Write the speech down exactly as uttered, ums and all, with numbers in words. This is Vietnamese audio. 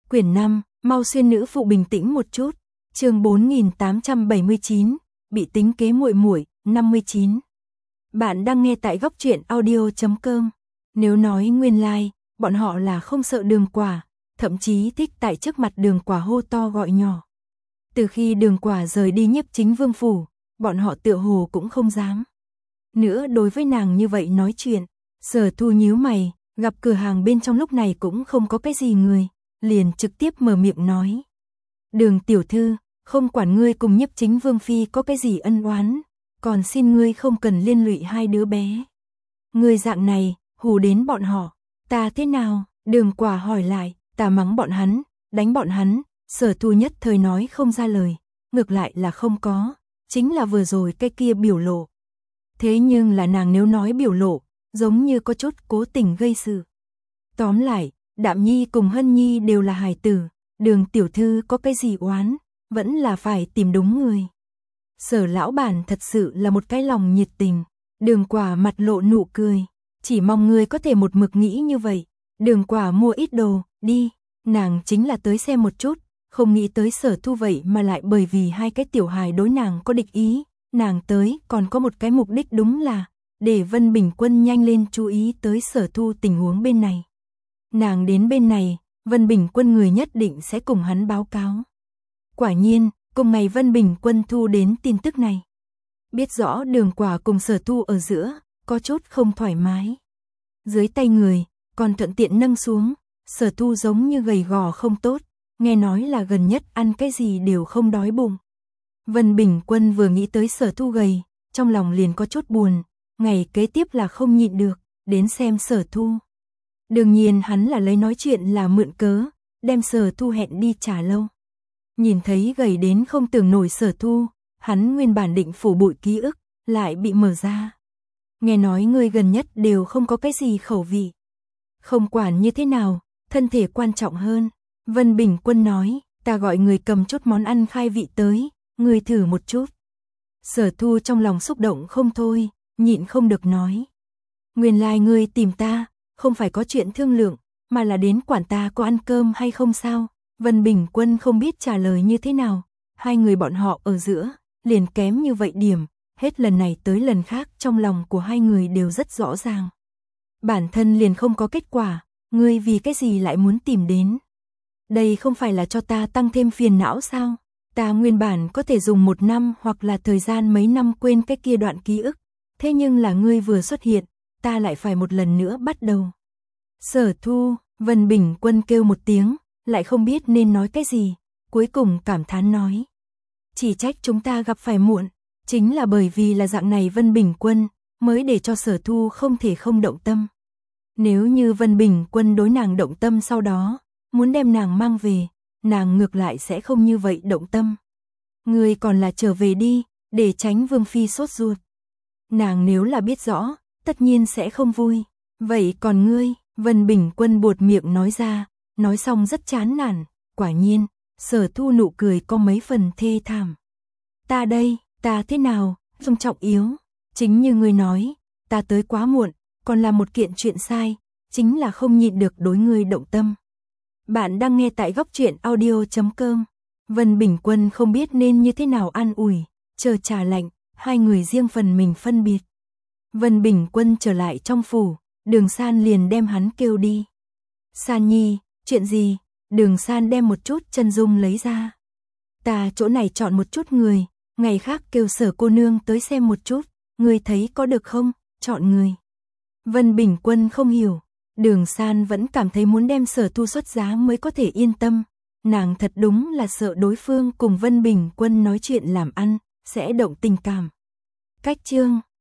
Quyển năm, mau xuyên nữ phụ bình tĩnh một chút. Chương bốn nghìn tám trăm bảy mươi chín, bị tính kế muội muội, năm mươi chín. Bạn đang nghe tại góc truyện audio chấm com. Nếu nói nguyên lai, like, bọn họ là không sợ Đường Quả, thậm chí thích tại trước mặt Đường Quả hô to gọi nhỏ. Từ khi Đường Quả rời đi Nhiếp Chính Vương phủ, bọn họ tựa hồ cũng không dám nữa đối với nàng như vậy nói chuyện. Sở Thu nhíu mày, gặp cửa hàng bên trong lúc này cũng không có cái gì người, liền trực tiếp mở miệng nói: "Đường tiểu thư, không quản ngươi cùng Nhiếp Chính Vương phi có cái gì ân oán, còn xin ngươi không cần liên lụy hai đứa bé. Ngươi dạng này, hù đến bọn họ, ta thế nào?" Đường Quả hỏi lại. "Ta mắng bọn hắn, đánh bọn hắn." Sở Thu nhất thời nói không ra lời, ngược lại là không có, chính là vừa rồi cái kia biểu lộ. Thế nhưng là nàng nếu nói biểu lộ, giống như có chút cố tình gây sự. Tóm lại, Đạm Nhi cùng Hân Nhi đều là hài tử, Đường tiểu thư có cái gì oán, vẫn là phải tìm đúng người. Sở lão bản thật sự là một cái lòng nhiệt tình. Đường Quả mặt lộ nụ cười, chỉ mong người có thể một mực nghĩ như vậy. Đường Quả mua ít đồ, đi, nàng chính là tới xem một chút, không nghĩ tới Sở Thu vậy mà lại bởi vì hai cái tiểu hài đối nàng có địch ý, nàng tới còn có một cái mục đích, đúng là để Vân Bình Quân nhanh lên chú ý tới Sở Thu tình huống bên này. Nàng đến bên này, Vân Bình Quân người nhất định sẽ cùng hắn báo cáo. Quả nhiên, cùng ngày Vân Bình Quân thu đến tin tức này. Biết rõ Đường Quả cùng Sở Thu ở giữa, có chút không thoải mái. Dưới tay người, còn thuận tiện nâng xuống, Sở Thu giống như gầy gò không tốt, nghe nói là gần nhất ăn cái gì đều không đói bụng. Vân Bình Quân vừa nghĩ tới Sở Thu gầy, trong lòng liền có chút buồn, ngày kế tiếp là không nhịn được, đến xem Sở Thu. Đương nhiên hắn là lấy nói chuyện là mượn cớ, đem Sở Thu hẹn đi trà lâu. Nhìn thấy gầy đến không tưởng nổi Sở Thu, hắn nguyên bản định phủ bụi ký ức, lại bị mở ra. Nghe nói ngươi gần nhất đều không có cái gì khẩu vị. Không quản như thế nào, thân thể quan trọng hơn. Vân Bình Quân nói, ta gọi người cầm chút món ăn khai vị tới, ngươi thử một chút. Sở Thu trong lòng xúc động không thôi, nhịn không được nói: "Nguyên lai ngươi tìm ta, không phải có chuyện thương lượng, mà là đến quản ta có ăn cơm hay không sao?" Vân Bình Quân không biết trả lời như thế nào, hai người bọn họ ở giữa, liền kém như vậy điểm, hết lần này tới lần khác trong lòng của hai người đều rất rõ ràng. Bản thân liền không có kết quả, ngươi vì cái gì lại muốn tìm đến? Đây không phải là cho ta tăng thêm phiền não sao? Ta nguyên bản có thể dùng một năm hoặc là thời gian mấy năm quên cái kia đoạn ký ức, thế nhưng là ngươi vừa xuất hiện, ta lại phải một lần nữa bắt đầu. Sở Thu, Vân Bình Quân kêu một tiếng, lại không biết nên nói cái gì, cuối cùng cảm thán nói: "Chỉ trách chúng ta gặp phải muộn, chính là bởi vì là dạng này Vân Bình Quân, mới để cho Sở Thu không thể không động tâm. Nếu như Vân Bình Quân đối nàng động tâm sau đó, muốn đem nàng mang về, nàng ngược lại sẽ không như vậy động tâm. Ngươi còn là trở về đi, để tránh Vương phi sốt ruột. Nàng nếu là biết rõ, tất nhiên sẽ không vui. Vậy còn ngươi?" Vân Bình Quân buột miệng nói ra, nói xong rất chán nản, quả nhiên, Sở Thu nụ cười có mấy phần thê thảm. "Ta đây, ta thế nào, không trọng yếu, chính như ngươi nói, ta tới quá muộn, còn là một kiện chuyện sai, chính là không nhịn được đối ngươi động tâm." Bạn đang nghe tại góc truyện audio chấm com. Vân Bình Quân không biết nên như thế nào an ủi, chờ trà lạnh, hai người riêng phần mình phân biệt. Vân Bình Quân trở lại trong phủ, Đường San liền đem hắn kêu đi. "San Nhi, chuyện gì?" Đường San đem một chút chân dung lấy ra. "Ta chỗ này chọn một chút người, ngày khác kêu Sở cô nương tới xem một chút, ngươi thấy có được không?" "Chọn người?" Vân Bình Quân không hiểu. Đường San vẫn cảm thấy muốn đem Sở Thu xuất giá mới có thể yên tâm. Nàng thật đúng là sợ đối phương cùng Vân Bình Quân nói chuyện làm ăn, sẽ động tình cảm. Cách chương